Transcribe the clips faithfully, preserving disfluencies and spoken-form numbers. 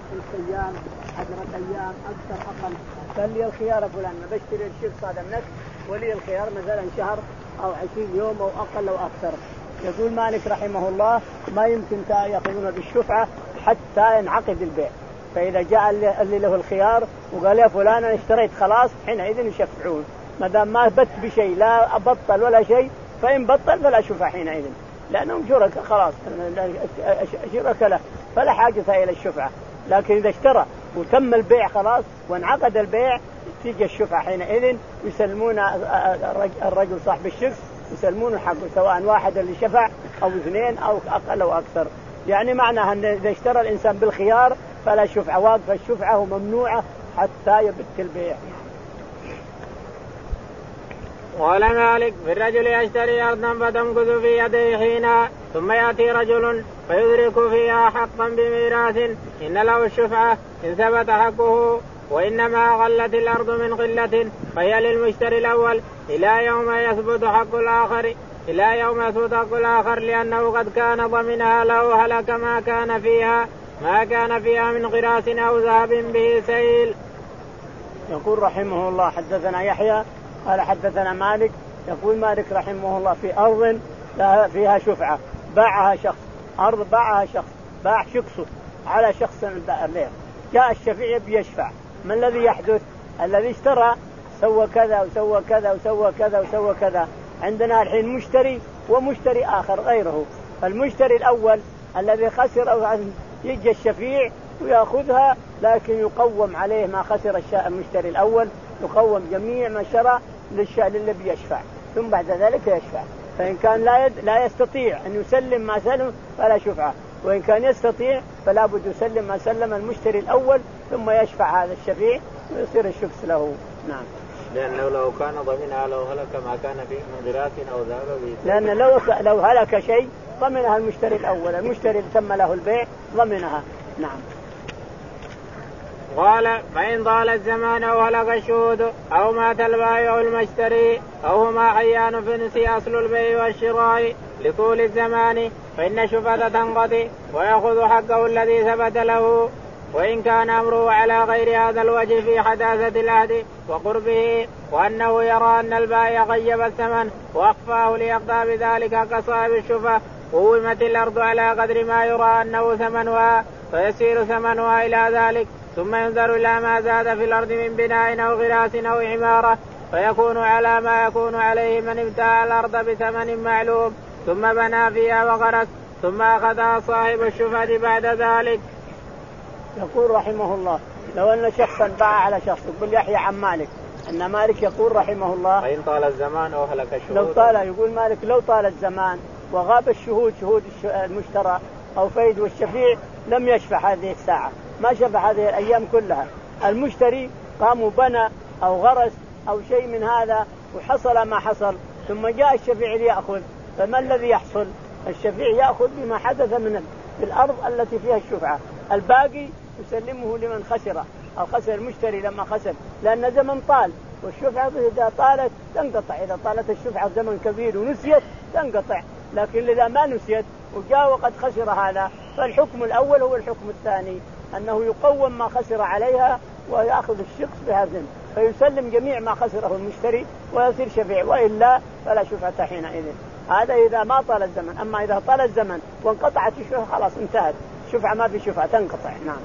خمسة أيام عشرة أيام أكثر أقل، فلي الخيار فلان ما بشتري الشخص هذا منك، ولي الخيار مثلا شهر أو عشرين يوم أو أقل أو أكثر. يقول مالك رحمه الله ما يمكن يأخذون بالشفعة حتى ينعقد البيع، فإذا جاء اللي له الخيار وقال يا فلان أنا اشتريت خلاص حينئذ يشفعون، ما دام ما بت بشيء لا أبطل ولا شيء، فإن بطل فلا شفعة حينئذ، لأنهم شركاء خلاص شركاء له فلا حاجة إلى الشفعة. لكن إذا اشترى وتم البيع خلاص وانعقد البيع تيجي الشفعة حينئذ، يسلمون الرجل صاحب الشخص يسلمون حقه، سواء واحد اللي شفع أو اثنين أو أقل أو أكثر. يعني معناها أن إذا اشترى الإنسان بالخيار فلا شفعة، واقف الشفعة وممنوعة حتى يبت البيع. قال مالك في الرجل يشتري أرضا فتمكث في يديه حينا ثم يأتي رجل فيدرك فيها حقا بميراث إن له الشفعة إن ثبت حقه، وإنما غلت الأرض من قلة فهي للمشتري الأول إلى يوم يثبت حق الآخر إلى يوم يثبت حق الآخر لأنه قد كان ضمنها له هلك ما كان فيها ما كان فيها من غراس أو ذهب به سيل. يقول رحمه الله حدثنا يحيى قال حدثنا مالك، يقول مالك رحمه الله في أرض فيها شفعة باعها شخص، أرض باعها شخص باع شخصه على شخص له، جاء الشفيع بيشفع، ما الذي يحدث؟ الذي اشترى سوى كذا وسوى كذا وسوى كذا وسوى كذا. عندنا الحين مشتري ومشتري آخر غيره، المشتري الأول الذي خسر أو يجي الشفيع ويأخذها، لكن يقوم عليه ما خسر المشتري الأول، يقوم جميع ما شرى للي بيشفع، ثم بعد ذلك يشفع. فإن كان لا, يد لا يستطيع أن يسلم ما سلم فلا شفعة، وإن كان يستطيع فلا بد يسلم ما سلم المشتري الأول ثم يشفع هذا الشفيع ويصير الشخص له. نعم. لأنه لو كان ضمنها لو هلك ما كان فيه من غراس أو ذهب به، لأن لو لو هلك شيء ضمنها المشتري الأول، المشتري اللي تم له البيع ضمنها. نعم. قال فإن طال الزمان أو هلك الشهود أو مات البائع المشتري أو هما حيان فنسي أصل البيع والشراء لطول الزمان فإن الشفعة تنقضي ويأخذ حقه الذي ثبت له، وإن كان أمره على غير هذا الوجه في حداثة العهد وقربه وأنه يرى أن البائع غيب الثمن وأخفاه ليقضى بذلك كصاحب الشفعة قومت الأرض على قدر ما يرى أنه ثمنها فيسير ثمنها إلى ذلك، ثم ينظر إلى ما زاد في الأرض من بناء أو غراس أو عمارة فيكون على ما يكون عليه من ابتاع الأرض بثمن معلوم ثم بنى فيها وغرس ثم أخذها صاحب الشفعة بعد ذلك. يقول رحمه الله لو أن شخصا باع على شخص، يقول يحيى عن مالك أن مالك يقول رحمه الله فإن طال الزمان أو هلك الشهود، لو طال يقول مالك لو طال الزمان وغاب الشهود شهود المشترى أو فيد والشفيع لم يشفع هذه الساعة، ما شفع هذه الأيام كلها، المشتري قام وبنى أو غرس أو شيء من هذا وحصل ما حصل، ثم جاء الشفيع ليأخذ، فما الذي يحصل؟ الشفيع يأخذ بما حدث من الأرض التي فيها الشفعة، الباقي يسلمه لمن خسر أو خسر المشتري لما خسر، لأن زمن طال والشفعة إذا طالت تنقطع، إذا طالت الشفعة زمن كبير ونسيت تنقطع، لكن إذا ما نسيت وجاء وقد خسر هذا فالحكم الأول هو الحكم الثاني، أنه يقوم ما خسر عليها ويأخذ الشخص بهذا فيسلم جميع ما خسره المشتري ويصير شفيع، وإلا فلا شفعة حينئذ. هذا إذا ما طال الزمن، أما إذا طال الزمن وانقطعت الشفعة خلاص انتهت الشفعة، ما في شفعة تنقطع. نعم.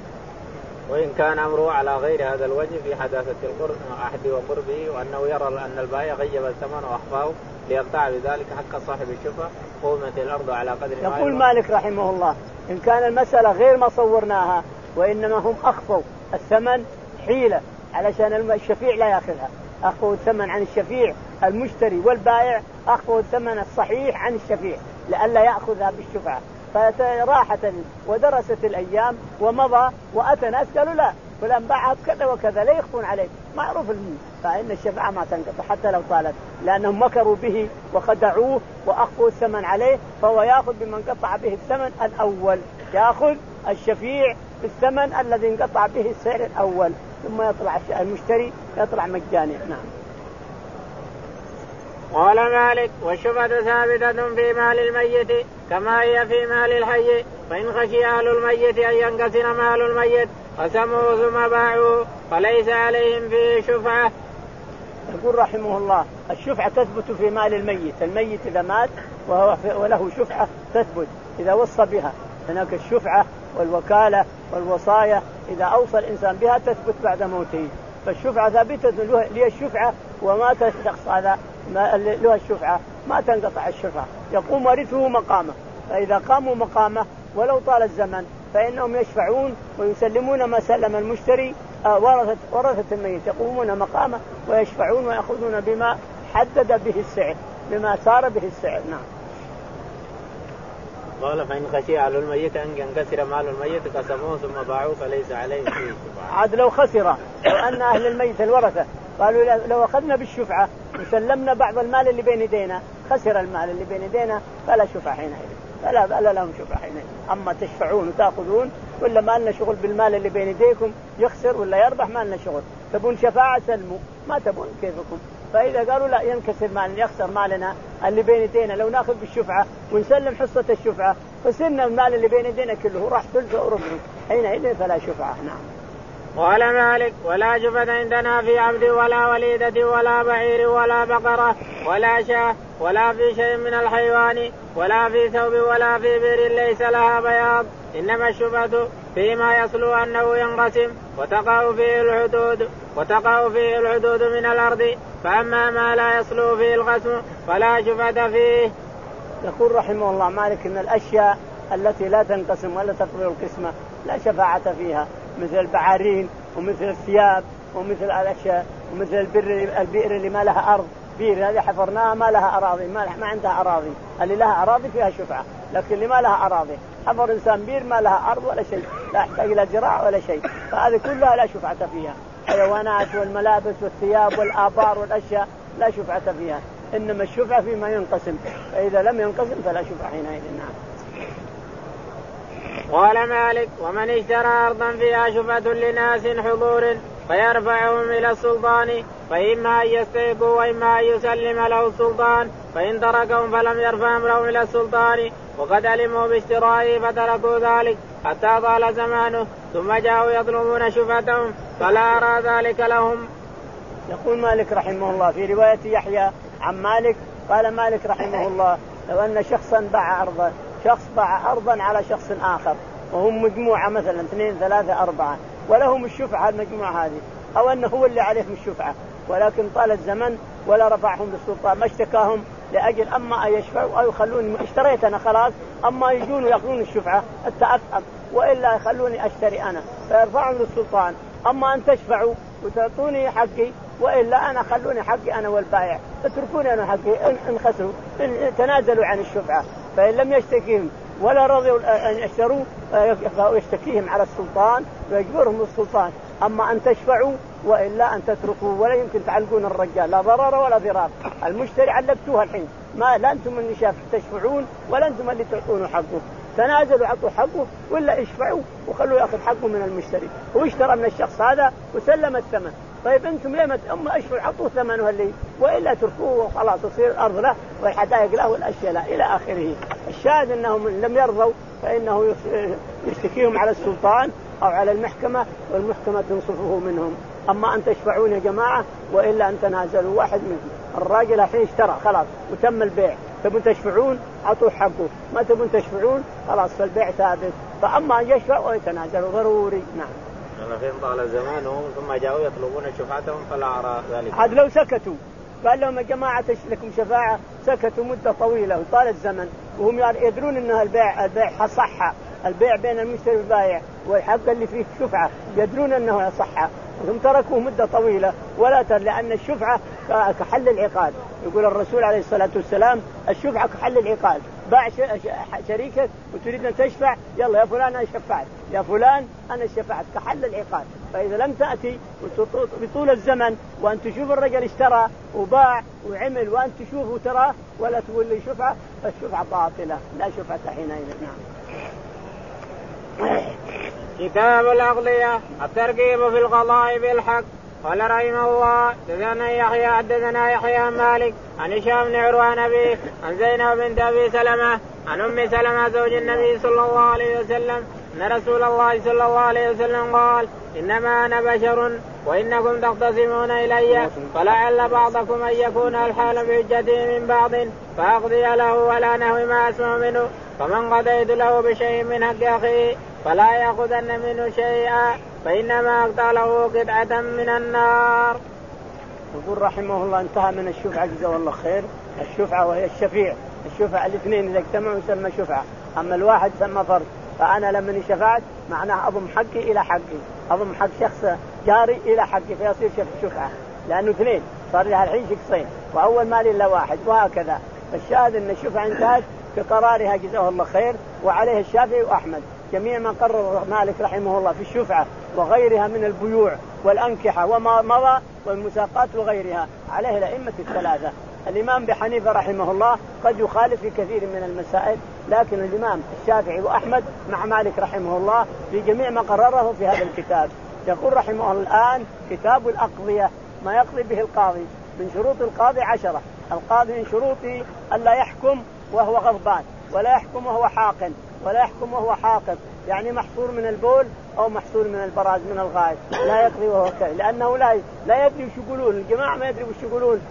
وإن كان أمره على غير هذا الوجه في حداثة العهد وقربه وأنه يرى أن البائع غيب الثمن وأخفاه ليقطع بذلك حق صاحب الشفعة قومت الأرض على قدر ما يقول مالك رحمه الله إن كان المسألة غير ما صورناها وإنما هم أخفوا الثمن حيلة علشان الشفيع لا يأخذها، أخفوا الثمن عن الشفيع المشتري والبائع أخفوا الثمن الصحيح عن الشفيع لئلا يأخذها بالشفعة، فراحت ودرست الأيام ومضى وأتى ناس قالوا لا فلان باعها كذا وكذا لا يخفون عليه معروف المين، فإن الشفعة ما تنقطع حتى لو طالت، لأنهم مكروا به وخدعوه وأخفوا الثمن عليه، فهو يأخذ بمن قطع به الثمن الأول، يأخذ الشفيع بالثمن الذي انقطع به السعر الأول، ثم يطلع المشتري يطلع مجاني. نعم. قال مالك والشفعة ثابتة في مال الميت كما هي في مال الحي فإن خشي أهل الميت أن ينقسم مال الميت قسموه ثم باعوه فليس عليهم فيه شفعة. يقول رحمه الله الشفعة تثبت في مال الميت، الميت إذا مات وهو وله شفعة تثبت إذا وصى بها، هناك الشفعة والوكالة والوصاية إذا أوصى الإنسان بها تثبت بعد موته، فالشفعة ثابتة له الشفعة ومات الشخص هذا له الشفعة ما تنقطع الشفعة، يقوم ورثه مقامه، فإذا قاموا مقامه ولو طال الزمن فإنهم يشفعون ويسلمون ما سلم المشتري ورثة ورثة الميت، يقومون مقامه ويشفعون ويأخذون بما حدد به السعر، بما صار به السعر. نعم. قال فإن خشي أهل الميت أن ينكسر مال الميت قسموه ثم باعوه فليس عليهم فيه شفعة. عاد لو خسر، لو أن أهل الميت الورثة قالوا لو أخذنا بالشفعة وسلمنا بعض المال اللي بين يدينا، خسر المال اللي بين يدينا فلا شفعة حينئذ، فلا فلا لهم شفعة حينئذ. أما تشفعون وتأخذون ولا ما لنا شغل بالمال اللي بين يديكم، يخسر ولا يربح ما لنا شغل، تبون شفاعة سلموا، ما تبون كيفكم. فإذا قالوا لا ينكسر مال يخسر مالنا اللي بين يدينا، لو ناخذ بالشفعة ونسلم حصة الشفعة خسرنا المال اللي بين يدينا كله راح ثلثه وربعه، حينئذ فلا شفعة. نعم. قال مالك ولا شفعة عندنا في عبد ولا وليدة ولا بعير ولا بقرة ولا شاة ولا في شيء من الحيوان ولا في ثوب ولا في بئر ليس لها بياض، إنما الشفعة فيما يصلو أنه ينقسم وتقع فيه الحدود وتقع فيه الحدود من الأرض، فأما ما لا يصلو فيه القسم فلا شفعة فيه. يقول رحمه الله مالك إن الأشياء التي لا تنقسم ولا تقبل القسمة لا شفاعة فيها، مثل البعارين ومثل الثياب ومثل الأشياء ومثل البئر البئر اللي ما لها أرض، بئر هذه حفرناها ما لها أراضي، ما, ما عندها أراضي، اللي لها أراضي فيها شفعة، لكن اللي ما لها أراضي حفر إنسان بئر ما لها أرض ولا شيء، لا يحتاج إلى زراعة ولا شيء، فهذه كلها لا شفعة فيها. حيوانات والملابس والثياب والآبار والأشياء لا شفعة فيها، إنما الشفعة فيما ينقسم، فإذا لم ينقسم فلا شفعة حينئذ. نعم. قال مالك ومن اشترى أرضا فيها شفعة لناس حضور فيرفعهم إلى السلطان فإما أن يستيقوا وإما أن يسلم له السلطان، فإن تركهم فلم يرفع أمرهم إلى السلطان وقد علموا باشترائه فتركوا ذلك حتى طال زمانه ثم جاءوا يطلبون شفعتهم فلا أرى ذلك لهم. يقول مالك رحمه الله في رواية يحيى عن مالك قال مالك رحمه الله لو أن شخصا باع أرضا، شخص باع أرضا على شخص آخر وهم مجموعة مثلا اثنين ثلاثة أربعة ولهم الشفعة المجموعة هذه، أو أنه هو اللي عليهم الشفعة ولكن طال الزمن ولا رفعهم للسلطان، ما اشتكاهم لأجل أما أن يشفعوا أو يخلوني اشتريت أنا خلاص، أما يجون ويأخذون الشفعة حتى أفهم وإلا يخلوني أشتري أنا فيرفعهم للسلطان، أما أن تشفعوا وتعطوني حقي وإلا أنا خلوني حقي أنا والبائع، اتركوني أنا حقي إن خسروا إن تنازلوا عن الشفعة، فإن لم يشتكيهم ولا رضوا أن يشتروا يشتكيهم على السلطان ويجبرهم السلطان، أما أن تشفعوا وإلا أن تتركوا ولا يمكن تعلقون الرجال لا ضرر ولا ضرار، المشتري علقتوها الحين ما لا أنتم اللي شاف تشفعون ولا أنتم اللي تعطونه حقه، تنازلوا عطوا حقه ولا اشفعوا وخلوا يأخذ حقه من المشتري، واشترى من الشخص هذا وسلم الثمن، طيب أنتم ليه ما أما اشفعوا عطوا ثمنه اللي وإلا تركوه وخلاص تصير الأرض له والحدائق له والأشياء له إلى آخره. الشاهد أنهم لم يرضوا فإنه يشتكيهم على السلطان أو على المحكمة والمحكمة تنصفه منهم، أما أن تشفعون يا جماعة وإلا أن تنازلوا. واحد منهم الراجل الحين اشترى خلاص وتم البيع، تبون تشفعون عطوا حقه، ما تبون تشفعون خلاص فالبيع ثابت، فأما أن يشفع ويتنازلوا ضروري. نعم. فإن طال زمانهم ثم جاءوا يطلبون شفعتهم فلا أرى ذلك. عاد لو سكتوا قال لهم يا جماعة لكم شفاعة، سكتوا مدة طويلة وطال الزمن وهم يدرون أنها البيع البيع صح، البيع بين المشتري والبائع والحق اللي فيه شفعة يدرون أنه صح، ثم تركوه مدة طويلة ولا تر، لأن الشفعة كحل العقاد، يقول الرسول عليه الصلاة والسلام الشفعة كحل العقاد، باع شريكك وتريد أن تشفع يلا يا فلان أنا شفعت يا فلان أنا شفعت كحل العقاد، فإذا لم تأتي بطول الزمن وأن تشوف الرجل اشترى وباع وعمل وأن تشوفه تراه ولا تقول لي شفعة فالشفعة باطلة لا شفعة حينئذ. نعم. كتاب الأقضية الترغيب في القضاء بالحق. قال رحمه الله حدثنا يحيى حدثنا يحيى عن مالك عن هشام بن عروة عن أبيه عن زينب بنت أبي سلمة عن أم سلمة زوج النبي صلى الله عليه وسلم أن رسول الله صلى الله عليه وسلم قال إنما أنا بشر وإنكم تختصمون إلي فلعل بعضكم أن يكون الحال بحجته من بعض فأقضي له ولا نهو ما أسمع منه فمن قضيت له بشيء من حق أخيه فلا يأخذن منه شيئا فإنما أقطع له قطعة من النار. يقول رحمه الله انتهى من الشفعة جزاه الله خير. الشفعة وهي الشفيع، الشفعة الاثنين إذا اجتمعوا يسمى شفعة، أما الواحد يسمى فرض. فأنا لما شفعت معناه أضم حقي إلى حقي، أضم حق شخص جاري إلى حقي فيصير شفعة، لأنه اثنين صار لها الحين شخصين وأول مال إلا واحد وهكذا. فالشاهد أن الشفعة انتهت كقرارها جزاه الله خير. وعليه الشافعي وأحمد جميع ما قرر مالك رحمه الله في الشفعة وغيرها من البيوع والأنكحة وما مضى والمساقات وغيرها عليه الأئمة الثلاثة. الإمام بحنيفة رحمه الله قد يخالف في كثير من المسائل، لكن الإمام الشافعي وأحمد مع مالك رحمه الله في جميع ما قرره في هذا الكتاب. يقول رحمه الله الآن كتاب الأقضية، ما يقضي به القاضي. من شروط القاضي عشرة. القاضي من شروطه ألا يحكم وهو غضبان، ولا يحكم وهو حاقن، ولا يحكم وهو حاقد، يعني محصور من البول أو محصور من البراز من الغائط، لا يقضي وهو كذب، لأنه لا لا يدري وش يقولون الجماعة، ما يدري وش يقولون،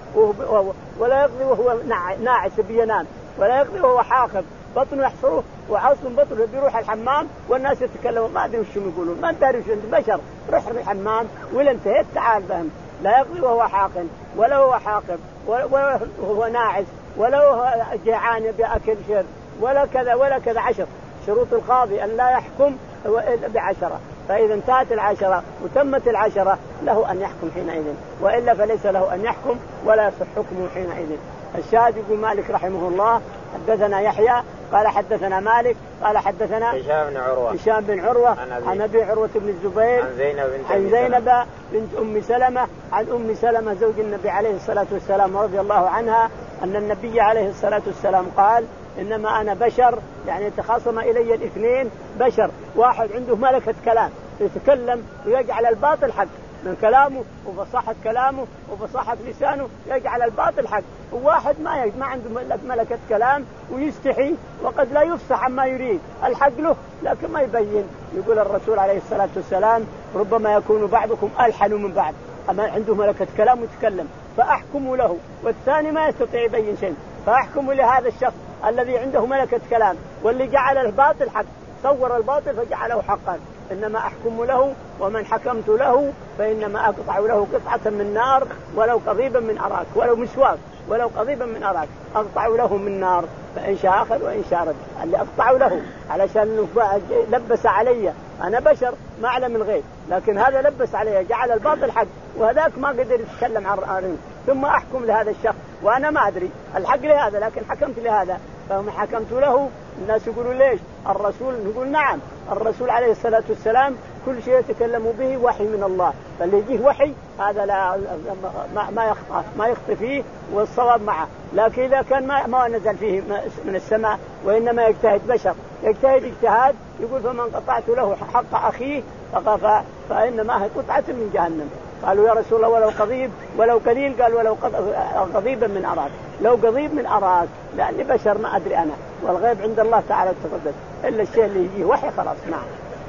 ولا يقضي وهو ناعس بينام، ولا يقضي وهو حاقد بطنه يحصره وعصم بطنه بيروح الحمام والناس يتكلموا ما أدري وش يقولون، ما أدري وش أنت بشر، روح الحمام ولا انتهيت تعال فهم. لا يقضي وهو حاقن ولا هو حاقب ولا هو ناعس ولا هو جيعان بأكل شر ولا كذا ولا كذا. عشر شروط القاضي أن لا يحكم إلا بعشرة، فإذا انتهت العشرة وتمت العشرة له أن يحكم حينئذ، وإلا فليس له أن يحكم ولا يصح حكمه حينئذ. الشاهد يقول مالك رحمه الله حدثنا يحيى قال حدثنا مالك قال حدثنا هشام بن عروة هشام بن عروة عن أبي عروة بن الزبير عن زينب بنت, عن زينب بنت أم سلمة عن أم سلمة زوج النبي عليه الصلاة والسلام رضي الله عنها أن النبي عليه الصلاة والسلام قال إنما أنا بشر، يعني تخاصم إلي الاثنين بشر، واحد عنده ملكة كلام يتكلم ويجعل الباطل حق من كلامه وفصاحة كلامه وفصاحة لسانه يجعل الباطل حق، وواحد ما ما عنده ملكة كلام ويستحي وقد لا يفصح عما يريد الحق له لكن ما يبين. يقول الرسول عليه الصلاة والسلام ربما يكون بعضكم ألحن من بعض، أما عنده ملكة كلام ويتكلم فأحكم له، والثاني ما يستطيع يبين شيء، فأحكم لهذا الشخص الذي عنده ملكة كلام واللي جعل الباطل حق، صور الباطل فجعله حقا. إنما أحكم له ومن حكمت له فإنما أقطع له قطعة من نار ولو قضيبا من أراك، ولو مسواك ولو قضيبا من أراك أقطع له من نار، فإن شاء أخذ وإن شاء رد. اللي أقطع له علشان لبس علي، أنا بشر ما أعلم من غير، لكن هذا لبس علي جعل الباطل حق وهذاك ما قدر يتكلم عن رأيه، ثم أحكم لهذا الشخص وأنا ما أدري الحق لهذا لكن حكمت لهذا، فهم حكمت له. الناس يقولوا ليش؟ الرسول نقول نعم، الرسول عليه الصلاة والسلام كل شيء يتكلم به وحي من الله، فاللي يجيه وحي هذا لا ما يخطئ ما يخطئ فيه والصواب معه، لكن إذا كان ما ما نزل فيه من السماء وإنما يجتهد بشر يجتهد اجتهاد يقول فمن قطعت له حق أخيه فإنما هي قطعة من جهنم. قالوا يا رسول الله ولو قضيب ولو قليل، قال ولو قضيبا من أراك، لو قضيب من أراك لأني بشر ما أدري أنا، والغيب عند الله تعالى تقدس، إلا الشيء اللي يجيه وحي خلاص. نعم.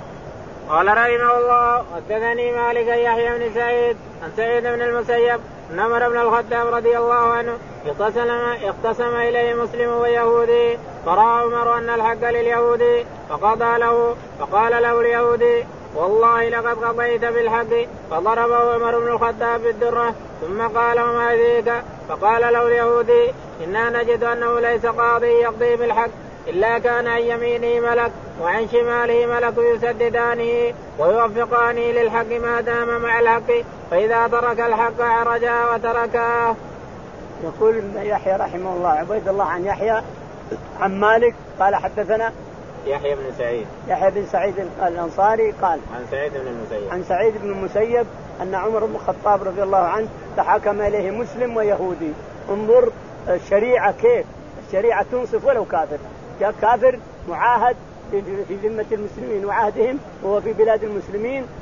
قال رحمه الله حدثني مالك يحيى بن سعيد عن سعيد بن المسيب أن عمر بن الخطاب رضي الله عنه اقتسم اقتسم إليه مسلم ويهودي، فرأى عمر أن الحق لليهودي فقضى له، فقال له اليهودي والله لقد قضيت بالحق، فضربه عمر بن الخطاب بالدرة ثم قال وما ذيك؟ فقال له اليهودي إنا نجد أنه ليس قاضي يقضي بالحق إلا كان عن يمينه ملك وعن شماله ملك يسددانه ويوفقانه للحق ما دام مع الحق، فإذا ترك الحق عرجا وتركاه. يقول يحيى رحمه الله عبيد الله عن يحيى عن مالك قال حدثنا يحيى بن سعيد يحيى بن سعيد الأنصاري قال عن سعيد بن المسيب عن سعيد بن المسيب أن عمر بن الخطاب رضي الله عنه تحاكم إليه مسلم ويهودي. انظر الشريعة كيف الشريعة تنصف ولو كافر، جاء كافر معاهد في ذمة المسلمين وعهدهم وهو في بلاد المسلمين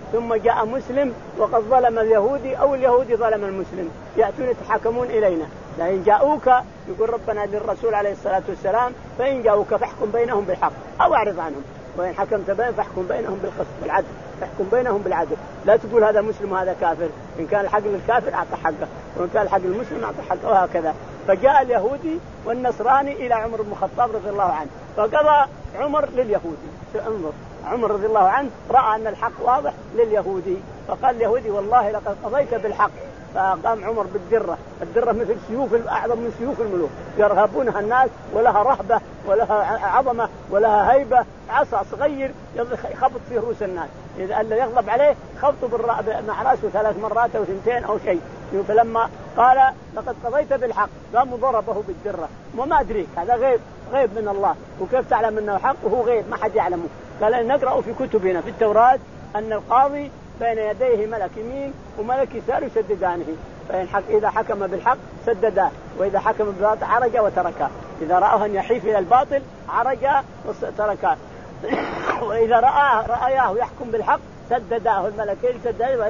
ثم جاء مسلم وقد ظلم اليهودي أو اليهودي ظلم المسلم يأتون يتحاكمون إلينا. لئن جاءوك يقول ربنا للرسول عليه الصلاة والسلام فإن جاءوك فاحكم بينهم بالحق أو أعرض عنهم وإن حكمت بينهم فاحكم بينهم بالقسط بالعدل فاحكم بينهم بالعدل. لا تقول هذا مسلم وهذا كافر، إن كان الحق للكافر أعطى حقه وإن كان الحق للمسلم أعطى حقه وهكذا. فجاء اليهودي والنصراني إلى عمر بن الخطاب رضي الله عنه فقضى عمر لليهودي. انظر عمر رضي الله عنه رأى أن الحق واضح لليهودي فقال اليهودي والله لقد قضيت بالحق. فقام عمر بالدرة، الدرة مثل سيوف أعظم من سيوف الملوك يرهبونها الناس ولها رهبة ولها عظمة ولها هيبة، عصا صغير يخبط في رؤوس الناس، إذا اللي يغضب عليه خبطه مع رأسه ثلاث مرات أو ثنتين أو شيء. فلما قال لقد قضيت بالحق قام ضربه بالدرة. وما أدريك هذا غيب غيب من الله، وكيف تعلم أنه حق وهو غيب ما حد يعلمه؟ قال نقرأ في كتبنا في التوراة أن القاضي بين يديه ملك يمين وملك يسار يسددانه، فإن حق إذا حكم بالحق سدداه وإذا حكم بالباطل عرج وتركه، إذا رأوه أن يحيف إلى الباطل عرج وتركه وإذا رأى رأيه يحكم بالحق سدداه الملكين سدداه.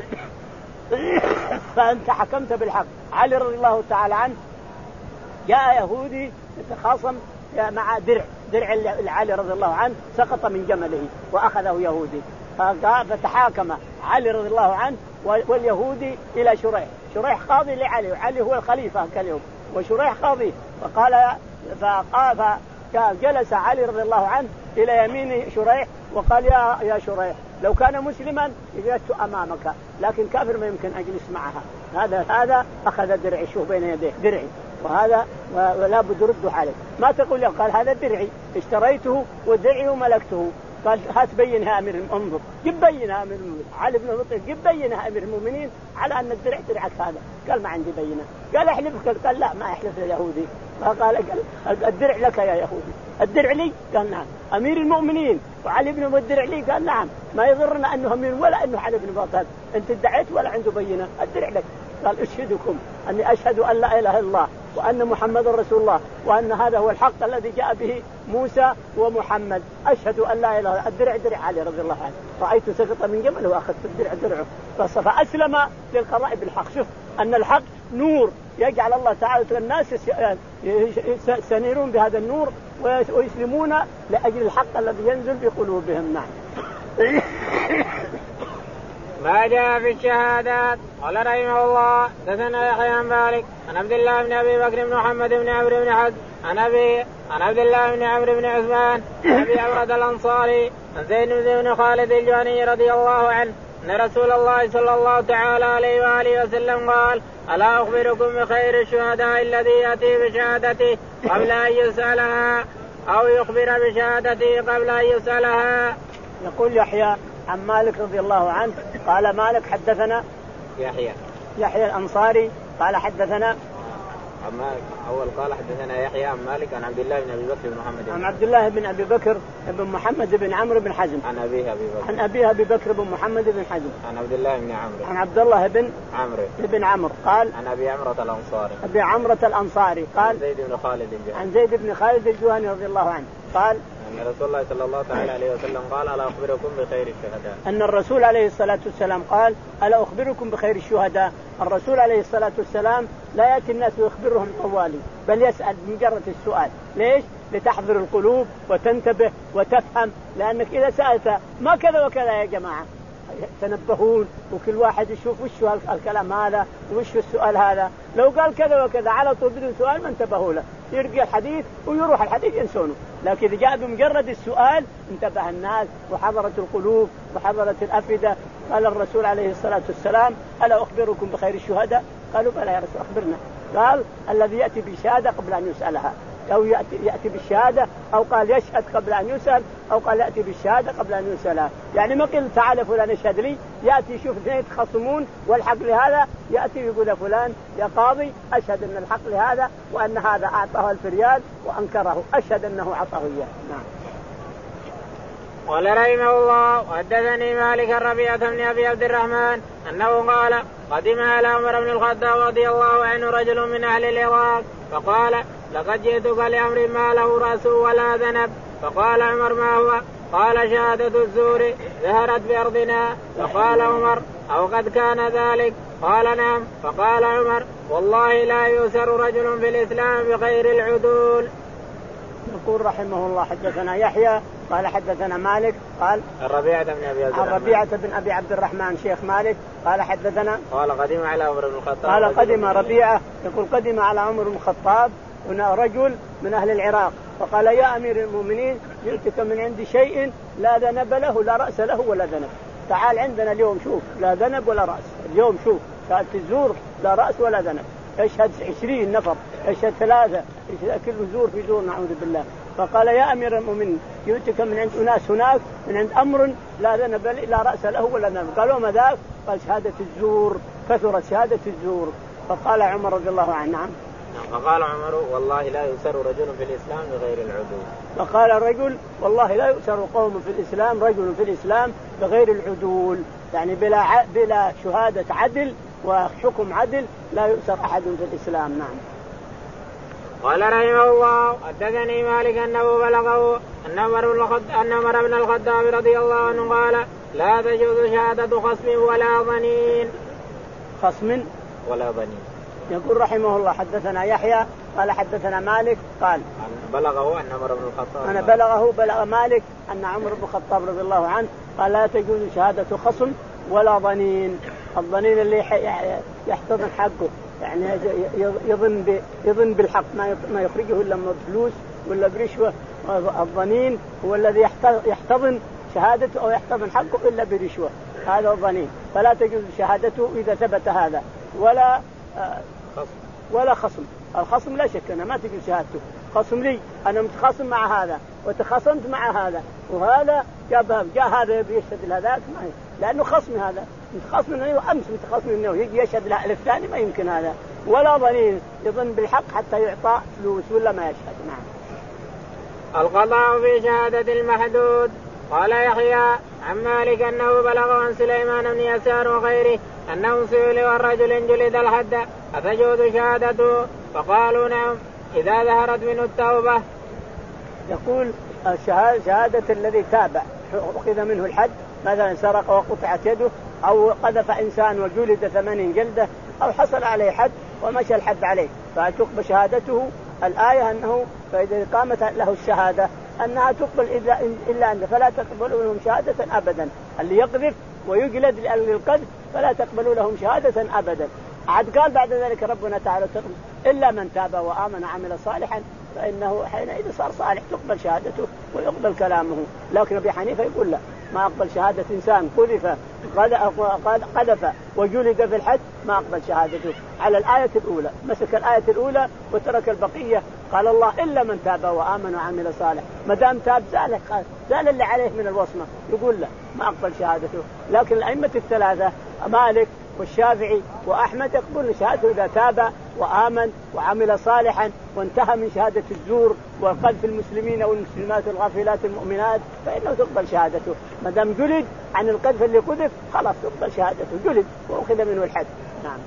فأنت حكمت بالحق. علي رضي الله تعالى عنه جاء يهودي يتخاصم مع درع درع علي رضي الله عنه سقط من جمله وأخذه يهودي، فتحاكم علي رضي الله عنه واليهودي إلى شريح. شريح قاضي لعلي وعلي هو الخليفة كاليوم وشريح قاضي. فقال فقال فجلس علي رضي الله عنه إلى يمين شريح وقال يا يا شريح لو كان مسلما جلست أمامك لكن كافر ما يمكن أجلس معها. هذا هذا أخذ درعي شوف بين يديه درعي وهذا ولا بد رده عليه. ما تقول له قال هذا درعي اشتريته ودرعي وملكته. قال هات بينها أمير انظر جيب بينها أمير المؤمنين. علي بن أبي طالب جيب بينها أمير المؤمنين على أن الدرع درعك هذا. قال ما عندي بينة. قال احلفك. قال لا ما احلف اليهودي. فقال الدرع لك يا يهودي. الدرع لي؟ قال نعم. أمير المؤمنين وعلي بن أبي الدرع لي؟ قال نعم. ما يضرنا أنه أمير ولا أنه علي بن أبي طالب، أنت ادعيت ولا عنده بينة. الدرع لك. قال أشهدكم أني أشهد أن لا إله إلا الله وأن محمد رسول الله وأن هذا هو الحق الذي جاء به موسى ومحمد. أشهد أن لا إله إلا الله. الدرع درع علي رضي الله عنه. رأيت سقط من جمل وأخذت الدرع درعه فأسلم للقضاء بالحق. شوف أن الحق نور يجعل الله تعالى الناس يستنيرون بهذا النور ويسلمون لأجل الحق الذي ينزل في قلوبهم. نعم. ما جاء في الشهادات. قال رحمه الله حدثنا يحيى عن مالك عن عبد الله بن ابي بكر بن محمد بن عمرو بن حزم عن ابي عن عبد الله بن عمرو بن عثمان عن ابي عمرة الانصاري عن زيد بن خالد الجهني رضي الله عنه ان رسول الله صلى الله تعالى عليه واله وسلم قال الا اخبركم بخير الشهداء الذي ياتي بشهادته قبل ان يسالها او يخبر بشهادته قبل ان يسالها. يقول يحيى عن مالك رضي الله عنه قال مالك حدثنا يحيى يحيى الأنصاري قال حدثنا عن مالك أول قال حدثنا يحيى عن مالك عن عبد الله بن أبي بكر بن محمد عن عبد الله بن أبي بكر بن محمد بن عمرو بن حزم عن أبيه أبي بكر عن أبيه أبي بكر بن محمد بن حزم عن عبد الله بن عمرو عن عبد الله بن عمرو بن عمرو قال عن أبي عمرة الأنصاري أبي عمرة الأنصاري قال عن زيد بن خالد الجهني عن زيد بن خالد الجهني رضي الله عنه قال أن رسول الله صلى الله تعالى عليه وسلم قال ألا أخبركم بخير الشهداء. أن الرسول عليه الصلاة والسلام قال ألا أخبركم بخير الشهداء. الرسول عليه الصلاة والسلام لا يأتي الناس ويخبرهم طوالي بل يسأل بمجرد السؤال. ليش؟ لتحضر القلوب وتنتبه وتفهم، لأنك إذا سألت ما كذا وكذا يا جماعة تنبهون وكل واحد يشوف وش الكلام هذا وش السؤال هذا. لو قال كذا وكذا على طول بدون سؤال ما انتبهوا له، يرجع الحديث ويروح الحديث ينسونه. لكن إذا جاء بمجرد السؤال انتبه الناس وحضرت القلوب وحضرت الأفئدة. قال الرسول عليه الصلاة والسلام ألا أخبركم بخير الشهداء؟ قالوا بلى يا رسول أخبرنا. قال الذي يأتي بشهادة قبل أن يسألها، أو يأتي, يأتي بالشهادة، أو قال يشهد قبل أن يسأل، أو قال يأتي بالشهادة قبل أن يسألها. يعني ما قل تعال فلان اشهد لي، يأتي يشوف اثنين يتخاصمون والحق لهذا يأتي يقول فلان يا قاضي أشهد أن الحق لهذا وأن هذا أعطاه ألف ريال وأنكره، أشهد أنه أعطاه إياه. نعم. قال رحمه الله وحدثني مالك الربيعة بن أبي عبد الرحمن أنه قال قدم على عمر بن الخطاب رضي الله عنه رجل من أهل العراق فقال لقد جئتك لأمر ما له رأس ولا ذنب. فقال عمر ما هو؟ قال شهادة الزور ظهرت بأرضنا. فقال عمر أو قد كان ذلك؟ قال نعم. فقال عمر والله لا يؤسر رجل في الإسلام بغير العدول. يقول رحمه الله حدثنا يحيى قال حدثنا مالك قال الربيعة بن أبي عبد الرحمن الربيعة بن أبي عبد الرحمن شيخ مالك قال حدثنا قال قدم على عمر بن الخطاب قال قدم ربيعة يقول قدم على عمر بن الخطاب هنا رجل من أهل العراق فقال يا أمير المؤمنين جئتك من عندي شيء لا ذنب له لا رأس له ولا ذنب. تعال عندنا اليوم شوف لا ذنب ولا رأس. اليوم شوف شهادة الزور لا رأس ولا ذنب. يشهد عشرين نفر يشهد ثلاثة يشهد كل زور في زور نعوذ بالله. فقال يا أمير المؤمنين جئتك من عند أناس هناك من عند أمر لا ذنب لا رأس له ولا ذنب. قالوا ما ذاك؟ قال شهادة الزور كثرت شهادة الزور. فقال عمر رضي الله عنه نعم. فقال عمر والله لا يؤسر رجل في الإسلام بغير العدول. فقال الرجل والله لا يؤسر قوم في الإسلام رجل في الإسلام بغير العدول يعني بلا ع... بلا شهادة عدل وحكم عدل لا يؤسر أحد في الإسلام. نعم. قال رحمه الله حدثني مالك أنه بلغه أن عمر بن الخطاب رضي الله عنه قال لا تجوز شهادة خصم ولا ظنين. خصم ولا ظنين. يقول رحمه الله حدثنا يحيى قال حدثنا مالك قال بلغه أن عمر بن الخطاب أنا بلغه بلغ مالك أن عمر بن الخطاب رضي الله عنه قال لا تجوز شهادة خصم ولا ظنين. الظنين اللي يحتضن حقه يعني يظن يظن بالحق ما يخرجه إلا بفلوس ولا برشوة. الظنين هو الذي يحتضن شهادته أو يحتضن حقه إلا برشوة هذا الظنين. فلا تجوز شهادته إذا ثبت هذا ولا ولا خصم. الخصم لا شك أنه ما تجوز شهادته. خصم لي أنا متخاصم مع هذا وتخاصمت مع هذا وهذا جاء جاء هذا بيشهد لهذاك ما لأنه خصم هذا متخاصم منه أمس متخاصم منه يجي يشهد له الثاني ما يمكن هذا. ولا ظنين يظن بالحق حتى يعطى فلوس ولا ما يشهد. نعم. القضاء في شهادة المحدود. قال يحيى عن مالك أنه بلغ عن سليمان بن يسار وغيره أنهم سئلوا الرجل جلد الحد أتجوز شهادته؟ فقالوا نعم إذا ظهرت منه التوبة. يقول شهادة الذي تاب أخذ منه الحد مثلا سرق وقطعت يده أو قذف إنسان وجلد ثمانين جلدة أو حصل عليه حد ومشى الحد عليه فتقبل شهادته. الآية أنه فإذا قامت له الشهادة أنها تقبل إلا أنت فلا تقبلوا لهم شهادة أبدا. اللي يقذف ويجلد للقذف فلا تقبلوا لهم شهادة أبدا. عاد قال بعد ذلك ربنا تعالى إلا من تاب وآمن وعمل صالحا فإنه حينئذ صار صالح تقبل شهادته ويقبل كلامه. لكن أبي حنيفة يقول لا ما أقبل شهادة إنسان قذف قذف وجلد في الحد ما أقبل شهادته على الآية الأولى. مسك الآية الأولى وترك البقية. قال الله إلا من تاب وآمن وعمل صالح ما دام تاب زال زال اللي عليه من الوصمة يقول لا ما أقبل شهادته. لكن الأئمة الثلاثة مالك والشافعي وأحمد يقبلون شهادته إذا تاب وآمن وعمل صالحا وانتهى من شهادة الزور وقذف المسلمين والمسلمات الغافلات المؤمنات فإنه تقبل شهادته. ما دام جلد عن القذف اللي قذف خلاص تقبل شهادته جلد وأخذ منه الحد. نعم.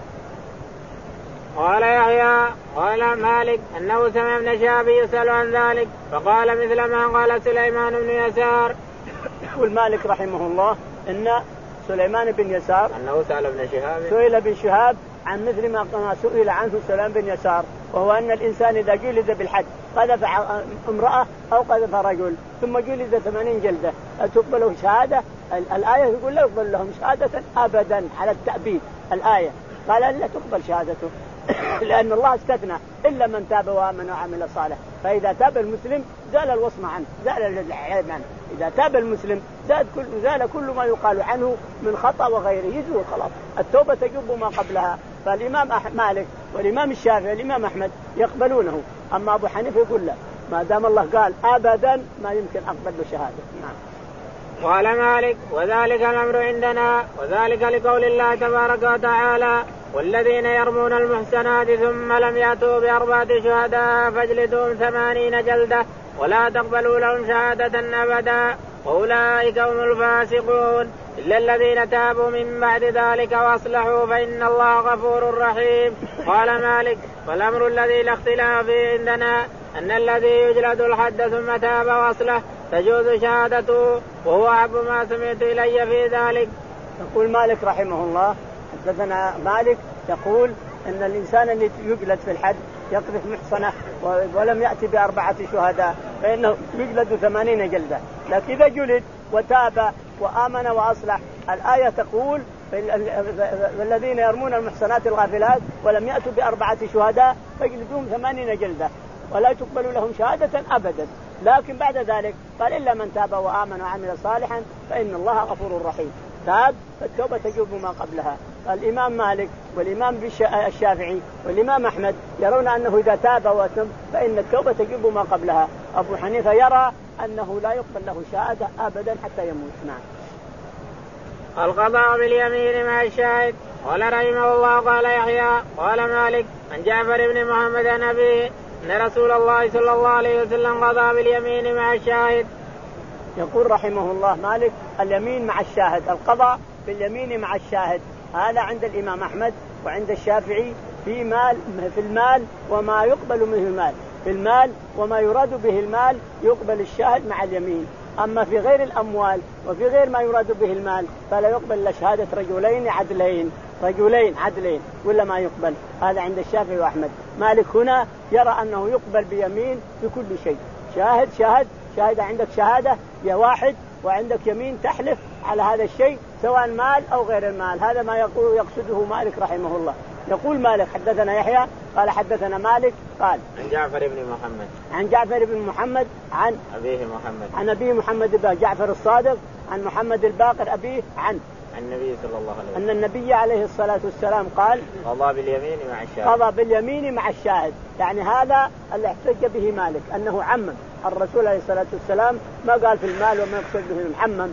قال يحيى قال مالك أنه سمع ابن شهاب يسأل عن ذلك فقال مثل ما قال سليمان بن يسار. يقول مالك رحمه الله إن سليمان بن يسار أنه سأل ابن شهاب سئل ابن شهاب عن مثل ما سئل عنه سليمان بن يسار وهو أن الإنسان إذا جلد بالحد قذف امرأة أو قذف رجل ثم جلد ثمانين جلدة تقبله شهادة. الآية يقول لا يقبل لهم شهادة أبدا على التأبيد. الآية قال لا تقبل شهادته لأن الله استثنى إلا من تاب وآمن وعمل صالح. فإذا تاب المسلم زال الوصم عنه زال العيب عنه. إذا تاب المسلم زال كل, زال كل ما يقال عنه من خطأ وغيره يزول خلاص. التوبة تجب ما قبلها. فالإمام مالك والإمام الشافعي والإمام أحمد يقبلونه. أما أبو حنيفة يقول لا ما دام الله قال أبدا ما يمكن أقبل له شهادة. نعم. قال مالك وذلك الأمر عندنا وذلك لقول الله تبارك وتعالى والذين يرمون المحسنات ثم لم يأتوا بأربعة شهداء فاجلدوهم ثمانين جلدة ولا تقبلوا لهم شهادة أبدا وأولئك هم الفاسقون إلا الذين تابوا من بعد ذلك وأصلحوا فإن الله غفور رحيم. قال مالك والأمر الذي لا اختلاف فيه عندنا أن الذي يجلد الحد ثم تاب وأصلح تجوز شهادته وهو أحب ما سمعت إلي في ذلك. يقول مالك رحمه الله حدثنا مالك يقول إن الإنسان اللي يجلد في الحد يقذف محصنة ولم يأتي بأربعة شهداء فإنه يجلد ثمانين جلدة، لكن إذا جلد وتاب وآمن وأصلح الآية تقول الذين يرمون المحصنات الغافلات ولم يأتوا بأربعة شهداء فيجلدون ثمانين جلدة ولا تقبل لهم شهادة أبدا. لكن بعد ذلك قال إلا من تاب وآمن وعمل صالحا فإن الله غفور رحيم. تاب فالتوبة تجوب ما قبلها. الإمام مالك والإمام الشافعي والإمام أحمد يرون أنه إذا تاب وأتم فإن التوبة تجوب ما قبلها. أبو حنيفة يرى أنه لا يقبل له شهادة أبدا حتى يموت. نعم. القضاء باليمين مع الشاهد. قال رحمه الله قال يحيى قال مالك عن جعفر بن محمد عن أبيه أن رسول الله صلى الله عليه وسلم قضى باليمين مع الشاهد. يقول رحمه الله مالك اليمين مع الشاهد، القضاء باليمين مع الشاهد هذا عند الإمام أحمد وعند الشافعي في مال في المال وما يقبل منه المال، في المال وما يراد به المال يقبل الشاهد مع اليمين. أما في غير الأموال وفي غير ما يراد به المال فلا يقبل إلا شهادة رجلين عدلين رجلين عدلين ولا ما يقبل. هذا عند الشافعي وأحمد. مالك هنا يرى أنه يقبل بيمين في كل شيء. شاهد شاهد شاهد عندك شهادة يا واحد وعندك يمين تحلف على هذا الشيء سواء مال أو غير المال. هذا ما يقول يقصده مالك رحمه الله. يقول مالك حدثنا يحيى قال حدثنا مالك قال عن جعفر بن محمد عن جعفر بن محمد عن أبيه محمد عن أبيه محمد بن جعفر الصادق عن محمد الباقر أبيه عن النبي صلى الله عليه وسلم أن النبي عليه الصلاة والسلام قال قضى باليمين مع الشاهد. قضى باليمين مع الشاهد، يعني هذا اللي احتج به مالك أنه عمم. الرسول عليه الصلاة والسلام ما قال في المال وما يقصد به المحمم.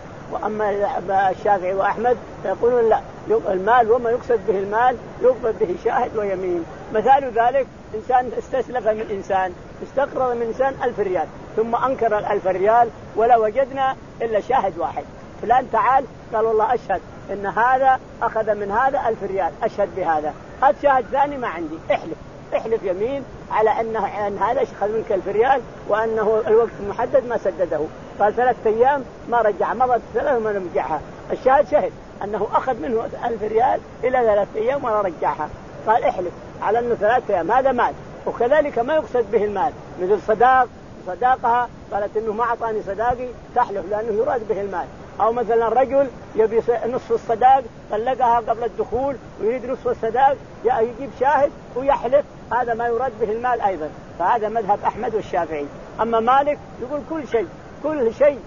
وأما الشافعي وأحمد فيقولون لا، المال وما يقصد به المال يقبل به شاهد ويمين. مثال ذلك إنسان استسلف من إنسان استقرض من إنسان ألف ريال ثم أنكر الألف ريال ولا وجدنا إلا شاهد واحد، فلان تعال قال والله أشهد إن هذا أخذ من هذا ألف ريال أشهد بهذا. هذا شاهد ثاني ما عندي، احلف احلف يمين على أنه أن هذا أخذ منك ألف ريال وأنه الوقت المحدد ما سدده. قال ثلاثة أيام ما رجع، مضت ثلاثة ما رجعها. الشاهد شهد أنه أخذ منه ألف ريال إلى ثلاثة أيام ولا رجعها. قال احلف على أنه ثلاثة أيام، هذا مال. وكذلك ما يقصد به المال مثل صداق صداقها قالت إنه ما أعطاني صداقي تحلف لأنه يراد به المال. أو مثلا رجل يبي نصف الصداق طلقها قبل الدخول ويريد نصف الصداق يجيب شاهد ويحلف، هذا ما يراد به المال أيضا. فهذا مذهب أحمد والشافعي. أما مالك يقول كل شيء كل شيء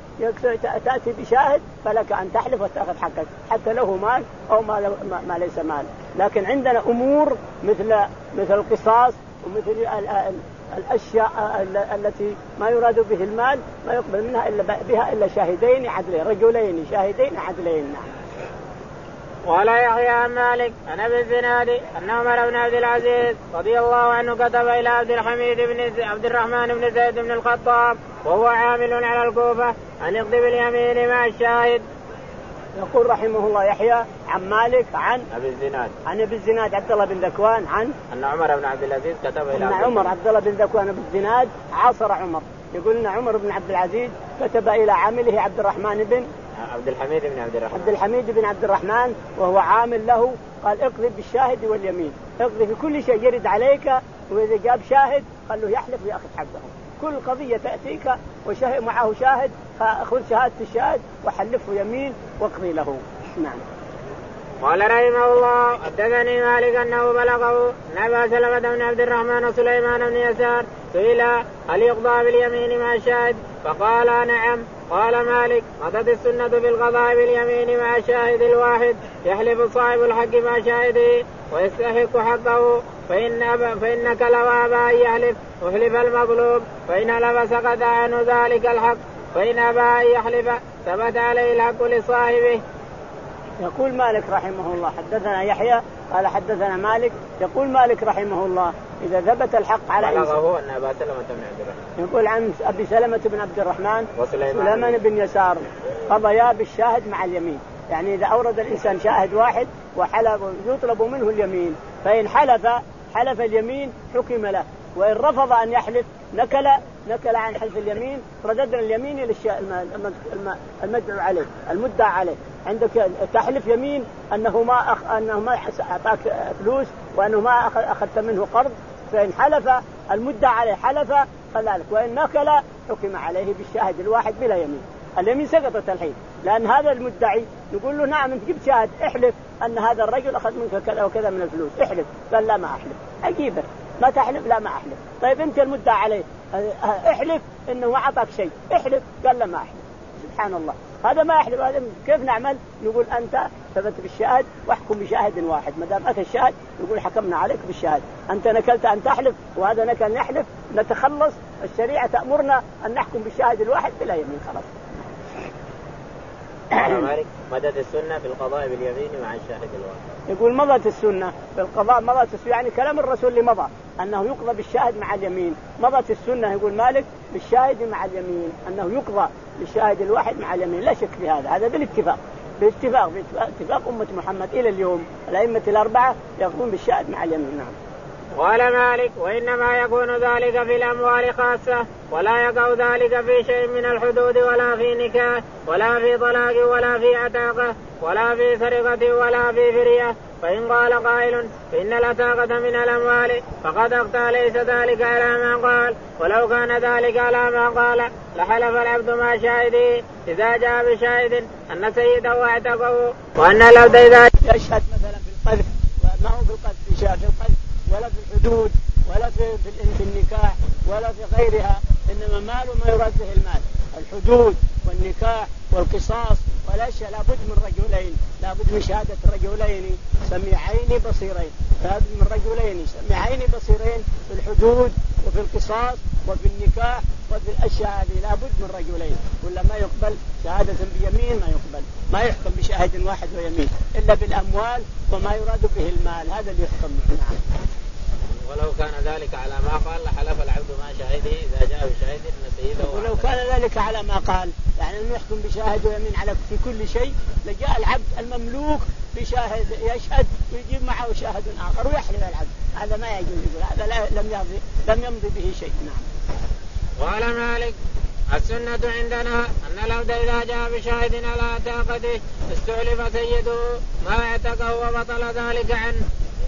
تأتي بشاهد فلك أن تحلف وتأخذ حقك حتى له مال أو ما, ما ليس مال. لكن عندنا أمور مثل مثل القصاص ومثل الأشياء التي ما يراد به المال ما يقبل منها إلا بها إلا شاهدين عدلين رجلين شاهدين عدلين. ولا يحيى عن مالك عن ابي الزناد ان عمر بن عبد العزيز رضي الله عنه كتب الى عبد الحميد بن عبد الرحمن بن زيد بن الخطاب وهو عامل على الكوفه ان يقضي باليمين مع الشاهد. يقول رحمه الله يحيى عن مالك عن ابي الزناد عن ابي الزناد عبد الله بن ذكوان عن ان عمر بن عبد العزيز كتب الى ان عمر عبد الله بن ذكوان ابو الزناد عاصر عمر. يقول ان عمر بن عبد العزيز كتب الى عامله عبد الرحمن بن عبد الحميد بن عبد الرحمن عبد الحميد بن عبد الرحمن وهو عامل له قال اقضي بالشاهد واليمين، اقضي في كل شيء يرد عليك، واذا جاب شاهد قال له يحلف ويأخذ حقه. كل قضية تأتيك وشاهد معه شاهد فأخذ شهادة الشاهد وحلفه يمين واقضي له. نعم. قال رحمه الله حدثني مالك أنه بلغه أن أبا سلمة بن عبد الرحمن وسليمان بن يسار سئل هل يقضى باليمين مع الشاهد فقال نعم. قال مالك مضت السنة في القضاء باليمين مع الشاهد الواحد يحلف صاحب الحق مع شاهده ويستحق حقه، فإن أبا فإنك لو أبى أن يحلف أحلف المظلوم، فإن حلف سقط عنه ذلك الحق، فإن أبى أن يحلف ثبت عليه الحق لصاحبه. يقول مالك رحمه الله حدثنا يحيى قال حدثنا مالك. يقول مالك رحمه الله إذا ثبت الحق على إنسان بلغه أن أبا سلمة بن عبد الرحمن يقول عن أبي سلمة بن عبد الرحمن وسليمان بن يسار قضيا بالشاهد مع اليمين، يعني إذا أورد الإنسان شاهد واحد وحلف يطلب منه اليمين، فإن حلف حلف اليمين حكم له، وإن رفض أن يحلف نكل نكل عن حلف اليمين رددنا اليمين إلى المدعو عليه المدعى عليه. عندك تحلف يمين أنه ما أخ... أنه ما أعطاك فلوس وأنه ما أخ... أخذت منه قرض، فإن حلف المدعى عليه حلف كذلك، وإن نكل حكم عليه بالشاهد الواحد بلا يمين. اليمين سقطت الحين لأن هذا المدعي يقول له نعم أنت جبت شاهد احلف أن هذا الرجل أخذ منك كذا وكذا من الفلوس، احلف. قال لا ما أحلف. أجيبه ما تحلف؟ لا ما أحلف. طيب أنت المدعى عليه احلف إنه ما أعطاك شيء، احلف. قال لا ما أحلف. سبحان الله، هذا ما يحلف. هذا كيف نعمل؟ نقول أنت ثبت بالشاهد واحكم بشاهد واحد، ما دام أتى الشاهد نقول حكمنا عليك بالشاهد. أنت نكلت أن تحلف وهذا نكل نحلف، نتخلص. الشريعة تأمرنا أن نحكم بالشاهد الواحد بلا يمين، خلاص. مدد السنة في القضاء باليمين مع الشاهد الواحد. يقول مضت السنة في القضاء، مضت السنة يعني كلام الرسول اللي مضى أنه يقضى بالشاهد مع اليمين. مضت السنة يقول مالك بالشاهد مع اليمين، أنه يقضى بالشاهد الواحد مع اليمين، لا شك في هذا. هذا بالاتفاق باتفاق باتفاق أمة محمد إلى اليوم الأئمة الأربعة يقضون بالشاهد مع اليمين. نعم. قال مالك وإنما يكون ذلك في الأموال خاصة، ولا يقع ذلك في شيء من الحدود ولا في نكاح ولا في طلاق ولا في عتاقة ولا في سرقة ولا في فرية. فإن قال قائل إن العتاقة من الأموال فقد أخطأ، ليس ذلك على ما قال، ولو كان ذلك على ما قال لحلف العبد مع شاهده إذا جاء بشاهد أن سيده اعتقه، وأن العبد إذا يشهد مثلا في القذف، ما هو في القذف في شاهد القذف ولا في الحدود ولا في في النكاح ولا في غيرها، إنما مال ما يراد به المال. الحدود والنكاح والقصاص والأشياء لابد من رجلين، لابد من شهادة رجلين سميعين بصيرين، لابد من رجلين سميعين بصيرين في الحدود وفي القصاص وفي النكاح وفي الأشياء هذه، لابد من رجلين. ولا ما يقبل شهادة بيمين، ما يقبل، ما يحكم بشاهد واحد ويمين إلا بالأموال وما يراد به المال، هذا اللي يحكم. نعم. ولو كان ذلك على ما قال لحلف العبد مع شاهده إذا جاء بشاهد أن سيده. ولو كان ذلك على ما قال، يعني أنه يحكم بشاهد ويمين على في كل شيء، لجاء العبد المملوك بشاهد يشهد ويجيب معه شاهد آخر ويحلف العبد، هذا ما يجوز. يقول هذا لا لم يمضي لم يمضي به شيء. نعم. قال مالك السنة عندنا أن العبد إذا جاء بشاهد على عتاقته استعلف سيده ما اعتقه وبطل ذلك عنه.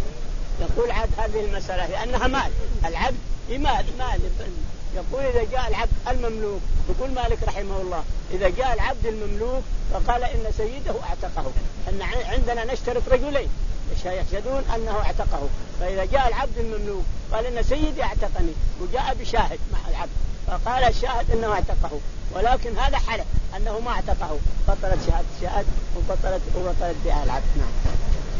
يقول عاد هذه المسألة لأنها مال العبد مال مال. يقول إذا جاء العبد المملوك، يقول مالك رحمه الله إذا جاء العبد المملوك فقال إن سيده اعتقه، أن عندنا نشترط رجلين يشهدون أنه اعتقه، فإذا جاء العبد المملوك قال إن سيدي اعتقني وجاء بشاهد مع العبد فقال الشاهد إنه اعتقه، ولكن هذا حلف أنه ما اعتقه، بطلت شهادة الشاهد وبطلت وبطلت بها العبد. نعم.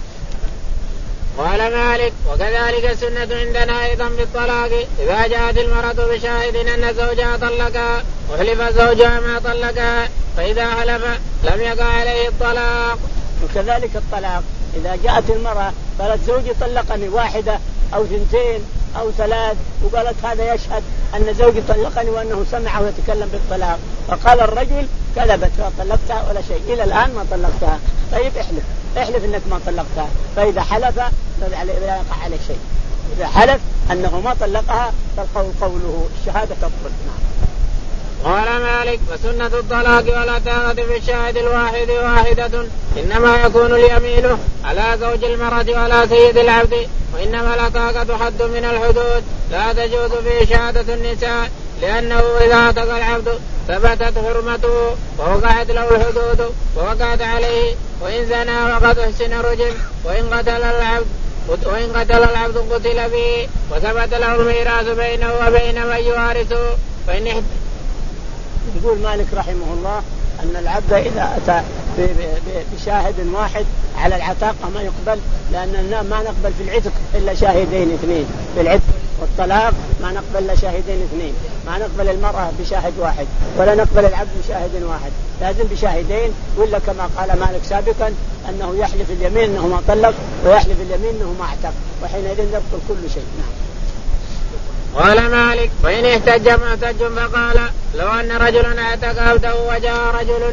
قال مالك وكذلك السنة عندنا أيضا بالطلاق إذا جاءت المرأة بشاهد أن زوجها طلقها وحلف زوجها ما طلقها، فإذا حلف لم يقع عليه الطلاق. وكذلك الطلاق إذا جاءت المرأة قالت زوجي طلقني واحدة أو ثنتين أو ثلاث، وقالت هذا يشهد أن زوجي طلقني وأنه سمعه يتكلم بالطلاق، فقال الرجل كذبت طلقتها ولا شيء إلى الآن ما طلقتها. طيب احلف احلف انك ما طلقتها، فاذا حلف لا يقع عليه شيء. اذا حلف انه ما طلقها فالقول قوله الشهاده تبطل. نعم. قال مالك وسنة الطلاق والعتاقة في الشاهد الواحد واحدة، إنما يكون اليمين على زوج المرأة وعلى سيد العبد، وإنما العتاقة حد من الحدود لا تجوز فيه شهادة النساء، لأنه إذا اعتق العبد ثبتت حرمته ووقعت له الحدود ووقعت عليه، وإن زنى وقد أحسن رجم، وإن قتل العبد وإن قتل العبد قتل به وثبت له الميراث بينه وبين من يوارثه. فإن يقول مالك رحمه الله أن العبد إذا أتى بشاهد واحد على العتاقة ما يقبل، لأننا ما نقبل في العتق إلا شاهدين اثنين، في العتق والطلاق ما نقبل إلا شاهدين اثنين، ما نقبل المرأة بشاهد واحد ولا نقبل العبد بشاهد واحد، لازم بشاهدين. ولا كما قال مالك سابقا أنه يحلف اليمين أنه ما طلق ويحلف اليمين أنه ما اعتق، وحينئذ يبطل كل شيء. نعم. قال مالك فإن احتج معتج فقال لو أن رجلا اعتق عبده وجاء رجل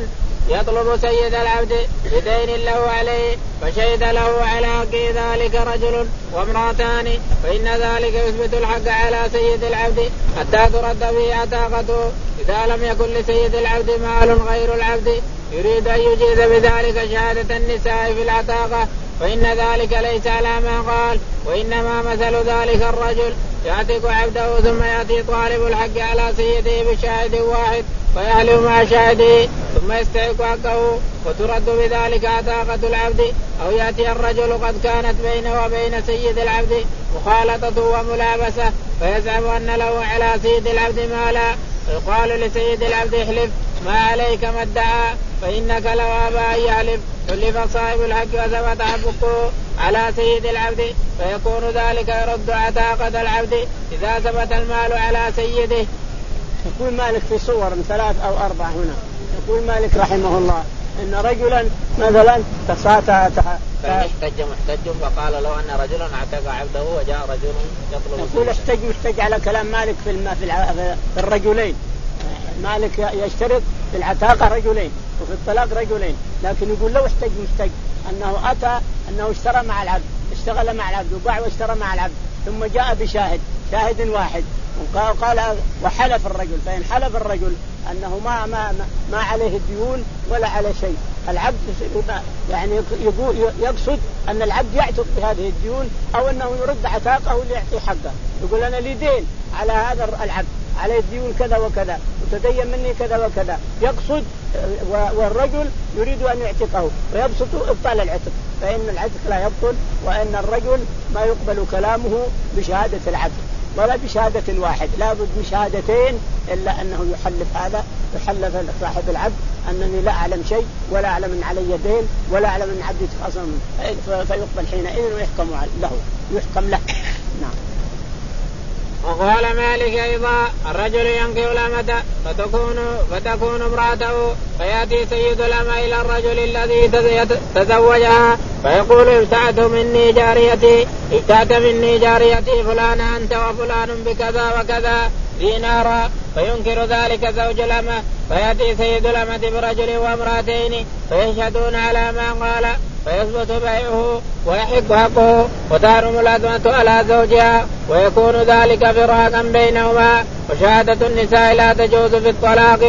يطلب سيد العبد بدين له عليه فشهد له على حقه ذلك رجل وامرأتان فإن ذلك يثبت الحق على سيد العبد حتى ترد به عتاقته إذا لم يكن لسيد العبد مال غير العبد يريد أن يجيز بذلك شهادة النساء في العتاقة فإن ذلك ليس على ما قال وإنما مثل ذلك الرجل يعتق عبده ثم يأتي طالب الحق على سيده بشاهد واحد فيحلف مع شاهده ثم يستحق حقه وترد بذلك عتاقة العبد أو يأتي الرجل قد كانت بينه وبين سيد العبد مخالطة وملابسة فيزعم أن له على سيد العبد مالا فيقال لسيد العبد احلف ما عليك ما ادعى فإنك لو أبى أن يحلف حلف صاحب الحق وثبت حقه على سيد العبد فيكون ذلك يرد عتاقة العبد إذا ثبت المال على سيده. يقول مالك في صور ثلاث أو أربع هنا. يقول مالك رحمه الله إن رجلا مثلا تساطع فاحتج محتج فقال لو أن رجلا اعتق عبده وجاء رجل يطلب. يقول احتج محتج على كلام مالك في الم... في, الع... في الرجلين. مالك يشترط في العتاقة رجلين وفي الطلاق رجلين لكن يقول لو احتج محتج أنه أتى أنه اشترى مع العبد اشتغل مع العبد وباع واشترى مع العبد ثم جاء بشاهد شاهد واحد وقال وحلف الرجل فإن حلف الرجل أنه ما ما ما عليه ديون ولا على شيء العبد يعني يقول يقصد أن العبد يعتق بهذه الديون أو أنه يرد عتاقه ليعطي حقه يقول أنا لي دين على هذا العبد عليه ديون كذا وكذا وتدين مني كذا وكذا يقصد والرجل يريد أن يعتقه ويبسط إبطال العتق فإن العتق لا يبطل وإن الرجل ما يقبل كلامه بشهادة العبد ولا بشهادة واحد لا بد من شهادتين إلا أنه يحلف هذا يحلف صاحب العبد أنني لا أعلم شيء ولا أعلم أن علي دين ولا أعلم أن عبدي تخاصم فيقبل حينئذ ويحكم له يحكم له. نعم. وقال مالك أيضا الرجل ينكح الأمة فتكون فتكون امرأته فيأتي سيد الأمة إلى الرجل الذي تزوجها فيقول ابتعت مني جاريتي ابتعت مني جاريتي فلان أنت وفلان بكذا وكذا دينارا فينكر ذلك زوج الأمة فيأتي سيد الأمة برجل وامرأتين فيشهدون على ما قال فيثبت بيعه ويحق حقه وتحرم الأدمة على زوجها ويكون ذلك فراقا بينهما وشهادة النساء لا تجوز في الطلاق.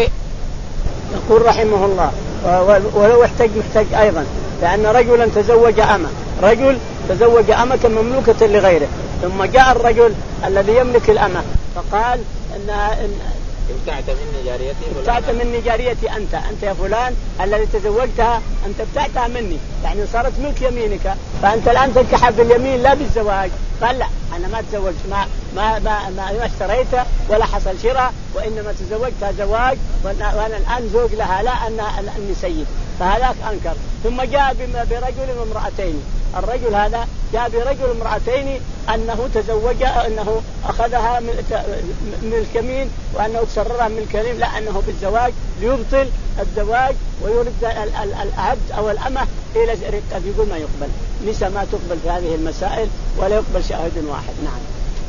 يقول رحمه الله ولو احتج محتج أيضا لأن رجلا تزوج أمة رجل تزوج أمة مملوكة لغيره ثم جاء الرجل الذي يملك الأمة فقال إنها إن ابتعت مني جاريتي ابتعت مني جاريتي أنت أنت يا فلان الذي تزوجتها أنت ابتعتها مني يعني صارت ملك يمينك فأنت الآن تنكح باليمين لا بالزواج قال لا أنا ما تزوجت ما ما ما, ما اشتريتها ولا حصل شراء وإنما تزوجتها زواج وأنا الآن زوج لها لا أن أني سيد فهذاك أنكر ثم جاء برجل وامرأتين الرجل هذا جاء برجل وامرأتين أنه تزوج أنه أخذها من الكمين وأنه تسررها من الكريم لا أنه بالزواج ليبطل الزواج ويرد العبد أو الأمة إلى رقة يقول ما يقبل نساء ما تقبل في هذه المسائل ولا يقبل شاهد واحد. نعم.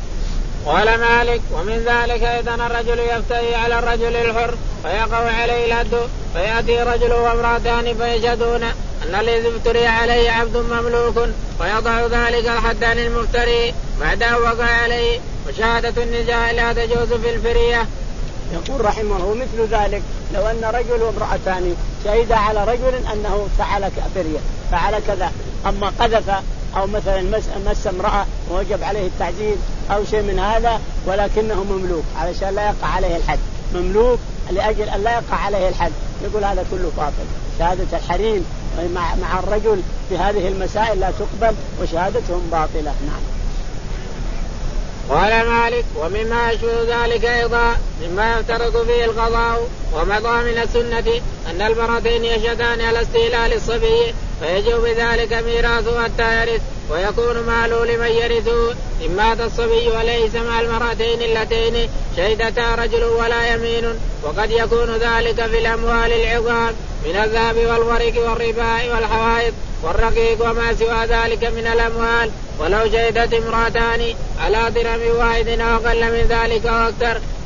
قال مالك ومن ذلك إذا الرجل يفتري على الرجل الحر فيقع عليه الحد فيأتي رجل وامرأتان فيشهدون أن الذي افتري عليه عبد مملوك ويضع ذلك الحد عن المفتري بعد أن وقع عليه وشهادة النساء لا تجوز في الفرية. يقول رحمه مثل ذلك لو أن رجل وامرأتان شهد على رجل أنه فعل فرية فعل كذا أما قذف أو مثلا مس امرأة ووجب عليه التعزيز أو شيء من هذا ولكنه مملوك علشان لا يقع عليه الحد مملوك لأجل أن لا يقع عليه الحد يقول هذا كله باطل شهادة الحريم مع, مع الرجل في هذه المسائل لا تقبل وشهادتهم باطلة. نعم. قال مالك ومما يشبه ذلك أيضا مما يفترض فيه القضاء ومضى من السنة أن المرتين يشهدان على استهلال الصبي فيجب بذلك ميراثه حتى يرث ويكون ماله لمن يرثه إن مات الصبي وليس مع المرتين اللتين شهدتا رجل ولا يمين وقد يكون ذلك في الأموال العظام من الذهب والورق والرباء والحوائط والرقيق وما سوى ذلك من الأموال ولو شهدت امرأتان على درهم واحد أو أقل من ذلك أو أكثر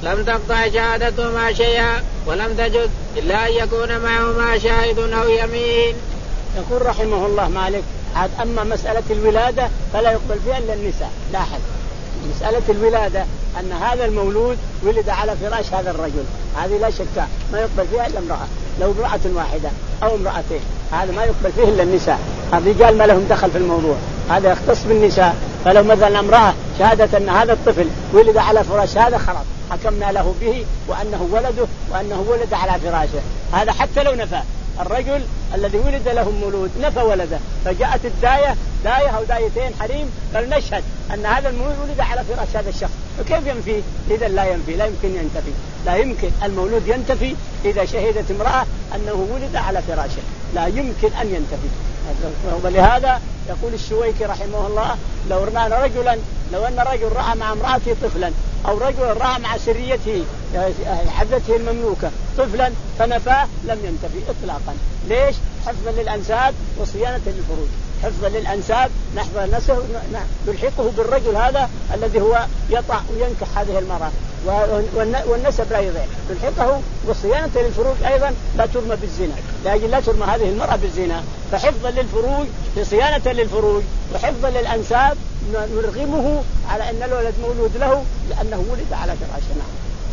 لم تقطع شهادتهما شيئا ولم تجد إلا أن يكون معهما شاهد أو يمين. يقول رحمه الله مالك عاد أما مسألة الولادة فلا يقبل فيها إلا النساء. لاحظ مسألة الولادة أن هذا المولود ولد على فراش هذا الرجل، هذه لا شك ما يقبل فيها إلا امرأة، لو امرأة واحدة أو امرأتين هذا ما يقبل فيه إلا النساء. الرجال ما لهم دخل في الموضوع، هذا يختص بالنساء. فلو مثلا امرأة شهادة أن هذا الطفل ولد على فراش هذا خلاص حكمنا له به وأنه ولده وأنه ولد على فراشه، هذا حتى لو نفى الرجل الذي ولد له مولود نفى ولده فجاءت الداية داية أو دايتين حريم قال نشهد أن هذا المولود ولد على فراش هذا الشخص، فكيف ينفي؟ إذا لا ينفي، لا يمكن ينتفي، لا يمكن المولود ينتفي إذا شهدت امرأة أنه ولد على فراشه، لا يمكن أن ينتفي. ولهذا يقول الشويكي رحمه الله لو رأى رجلا لو أن رجل رأى مع امرأته طفلا أو رجل رأى مع سريته حبته المملوكة طفلا فنفاه لم ينتفي إطلاقا. ليش؟ حفظا للأنساب وصيانة للفروج، حفظا للأنساب نحفظ نسه نلحقه بالرجل هذا الذي هو يطع وينكح هذه المرأة والنسب لا يضيع، نلحقه وصيانة للفروج أيضا لا ترمى بالزنا، لأجل لا ترمى هذه المرأة بالزنا، فحفظا للفروج صيانة للفروج وحفظا للأنساب نرغمه على أن الولد مولود له لأنه ولد على فراشه.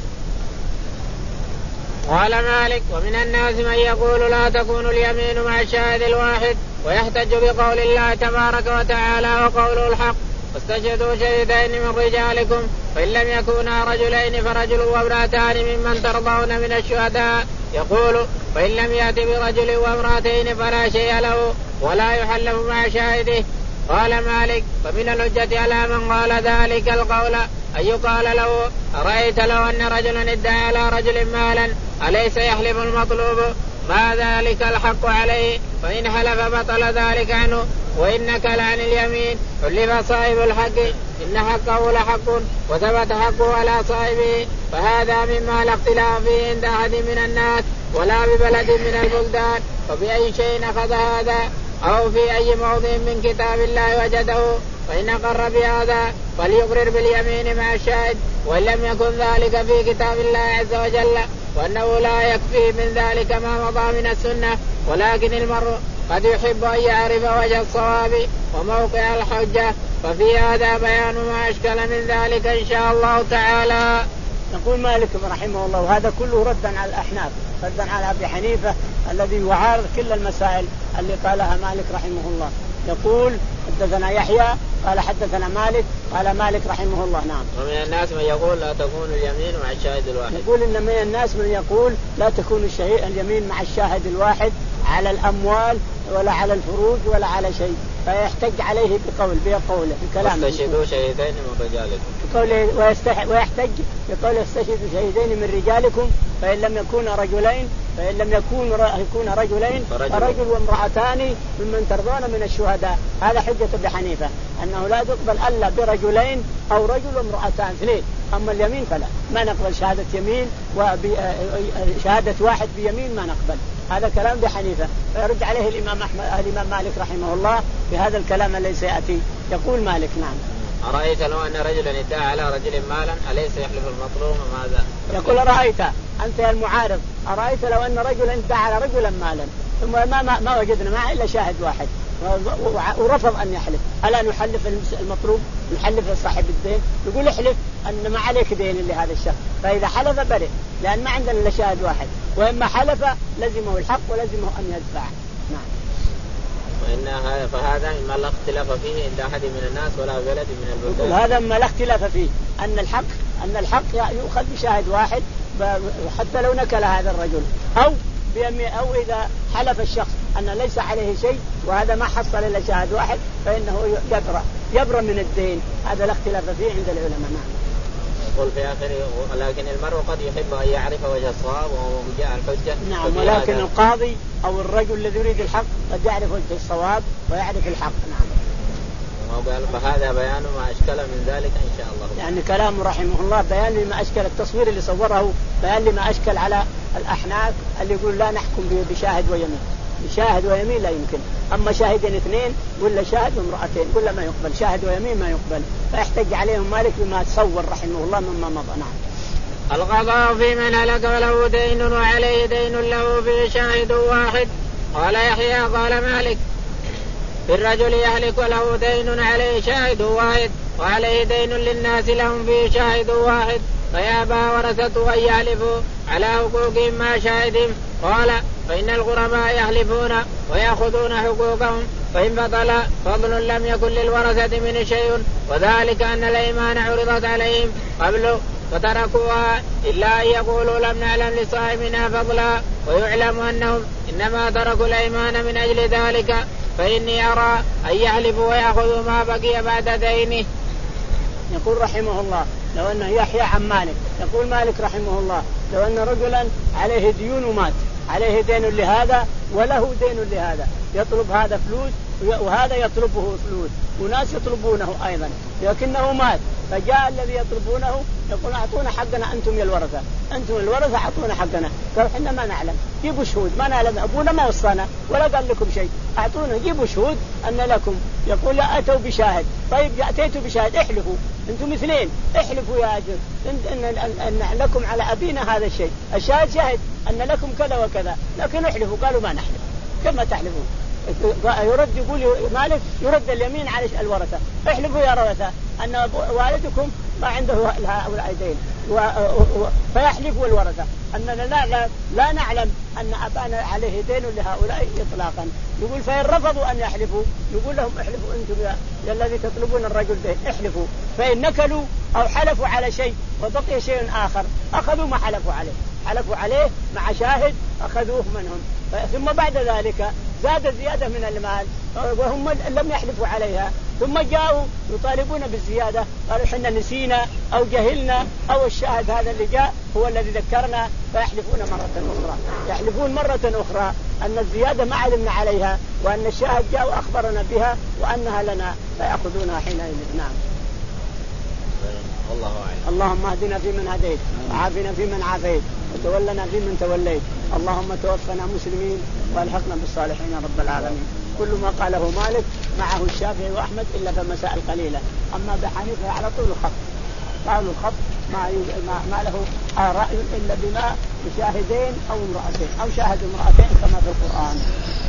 قال مالك ومن الناس من يقول لا تكون اليمين مع الشاهد الواحد ويحتج بقول الله تبارك وتعالى وقوله الحق واستشهدوا شهيدين من رجالكم فإن لم يكونا رجلين فرجل وامرأتان ممن ترضون من الشهداء، يقول فإن لم يأت برجل وامرأتين فلا شيء له ولا يحلف مع شاهده. قال مالك فمن الحجة على من قال ذلك القول أن يقال له أرأيت لو أن رجلا ادعى على رجل مالا أليس يحلف المطلوب ما ذلك الحق عليه؟ فإن حلف بطل ذلك عنه وإنك لعن اليمين حلف صاحب الحق إن حقه لحق وثبت حقه على صاحبه، فهذا مما لا اختلاف فيه عند أحد من الناس ولا ببلد من البلدان. فبأي شيء أخذ هذا أو في أي موضع من كتاب الله وجده، فإن أقر بهذا فليقرر باليمين مع الشاهد وإن لم يكن ذلك في كتاب الله عز وجل، وأنه لا يكفي من ذلك ما مضى من السنة، ولكن المرء قد يحب أن يعرف وجه الصواب وموقع الحجة، ففي هذا بيان ما أشكل من ذلك إن شاء الله تعالى. يقول مالك رحمه الله وهذا كله ردا على الأحناف، ردا على أبي حنيفة الذي يعارض كل المسائل اللي قالها مالك رحمه الله. يقول حدثنا يحيى قال حدثنا مالك قال مالك رحمه الله نعم. ومن الناس من يقول لا تكون اليمين مع الشاهد الواحد. يقول إن من الناس من يقول لا تكون اليمين مع الشاهد الواحد على الأموال ولا على الفروج ولا على شيء، فيحتج عليه بقول بقوله بكلام استشهدوا شهيدين من رجالكم بقوله ويحتج بقول استشهدوا شهيدين من رجالكم فإن لم يكونا رجلين فإن لم يكون يكون رجلين فرجل وامرأتان ممن ترضون من الشهداء. هذا حجة أبي حنيفة أنه لا تقبل إلا برجلين أو رجل وامرأتان اثنين، أما اليمين فلا ما نقبل شهادة يمين وشهادة واحد بيمين ما نقبل. هذا كلام أبي حنيفة فيرد عليه الإمام أحمد الإمام مالك رحمه الله بهذا الكلام الذي سيأتي. يقول مالك نعم أرأيت لو أن رجلا ادعى على رجل مالا أليس يحلف المطلوب ماذا؟ يقول أرأيت أنت يا المعارض أرأيت لو أن رجلا ادعى على رجلا مالا ثم ما, ما, ما وجدنا معه إلا شاهد واحد ورفض أن يحلف، ألا نحلف المطلوب نحلف صاحب الدين؟ يقول احلف أن ما عليك دين لهذا الشخص، فإذا حلف برئ لأن ما عندنا إلا شاهد واحد، وإما حلف لزمه الحق ولزمه أن يدفع. نعم. وإن فهذا مما لا اختلاف فيه عند أحد من الناس ولا بلد من البلدان. هذا ما لا اختلاف فيه أن الحق أن الحق يؤخذ بشاهد واحد حتى لو نكل هذا الرجل أو أو إذا حلف الشخص أن ليس عليه شيء وهذا ما حصل إلا شاهد واحد فإنه يبرأ يبرأ من الدين. هذا لا اختلاف فيه عند العلماء. يقول في آخره ولكن المرء قد يحب أن يعرف وجه الصواب وجاء الحجة. نعم ولكن القاضي أو الرجل الذي يريد الحق قد يعرف وجه الصواب ويعرف الحق. نعم. فهذا بيان ما أشكل من ذلك إن شاء الله. يعني كلام رحمه الله بيان لما أشكل التصوير اللي صوره بيان لما أشكل على الأحناف اللي يقول لا نحكم بشاهد ويمين، بشاهد ويمين لا يمكن، أما شاهدين اثنين ولا شاهد وامرأتين ولا ما يقبل، شاهد ويمين ما يقبل، فيحتج عليهم مالك بما تصور رحمه الله مما مضى. نعم. القضاء في من هلك وله دين وعليه دين له فيه شاهد واحد. قال يحيى قال مالك في الرجل يهلك وله دين عليه شاهد واحد وعليه دين للناس لهم فيه شاهد واحد فيابى ورثته أن يحلفوا على حقوقهم مع شاهدهم. قال فإن الغرماء يحلفون ويأخذون حقوقهم فإن بطل فضل لم يكن للورثة من شيء وذلك أن الأيمان عرضت عليهم قبل فتركوها إلا أن يقولوا لم نعلم لصاحبنا فضلا ويعلم أنهم إنما تركوا الأيمان من أجل ذلك فإني أرى أن يحلفوا ويأخذوا ما بقي بعد دينه. يقول رحمه الله لو أنه يحيى عن مالك يقول مالك رحمه الله لو أن رجلا عليه ديون ومات عليه دين لهذا وله دين لهذا يطلب هذا فلوس وهذا يطلبه فلوس وناس يطلبونه أيضا لكنه مات فجاء الذي يطلبونه يقول أعطونا حقنا أنتم يا الورثة أنتم الورثة أعطونا حقنا. قال إحنا ما نعلم جيبوا شهود ما نعلم أبونا ما وصانا ولا قال لكم شيء أعطونا جيبوا شهود أن لكم. يقول لا أتوا بشاهد. طيب أتيتوا بشاهد احلفوا أنتم اثنين احلفوا يا أجل إن, إن, إن لكم على أبينا هذا الشيء الشاهد شاهد أن لكم كذا وكذا لكن احلفوا. قالوا ما نحلف كما تحلفون. يرد يقول مالك يرد اليمين على الورثة احلفوا يا ورثة أن والدكم ما عنده هؤلاء دين فيحلفوا الورثة أننا لا, لا, لا نعلم أن أبانا عليه دين لهؤلاء إطلاقا. يقول فإن رفضوا أن يحلفوا يقول لهم احلفوا أنتم يا, يا الذي تطلبون الرجل دين احلفوا. فإن نكلوا أو حلفوا على شيء وبقي شيء آخر أخذوا ما حلفوا عليه حلفوا عليه مع شاهد أخذوه منهم. ثم بعد ذلك زاد زيادة من المال وهم لم يحلفوا عليها ثم جاءوا يطالبون بالزيادة قالوا حنا نسينا أو جهلنا أو الشاهد هذا اللي جاء هو الذي ذكرنا فيحلفون مرة أخرى يحلفون مرة أخرى أن الزيادة ما علمنا عليها وأن الشاهد جاء وأخبرنا بها وأنها لنا فيأخذونها حينئذ. نعم. الله أعلم. اللهم اهدنا فيمن هديت وعافنا فيمن عافيت وتولنا فيمن توليت اللهم توفنا مسلمين والحقنا بالصالحين رب العالمين. كل ما قاله مالك معه الشافعي وأحمد إلا في مسائل قليلة. أما بحنيفة على طول الخط قالوا الخط ما, ما, ما له رأي إلا بما بشاهدين أو امرأتين أو شاهد امرأتين كما في القرآن.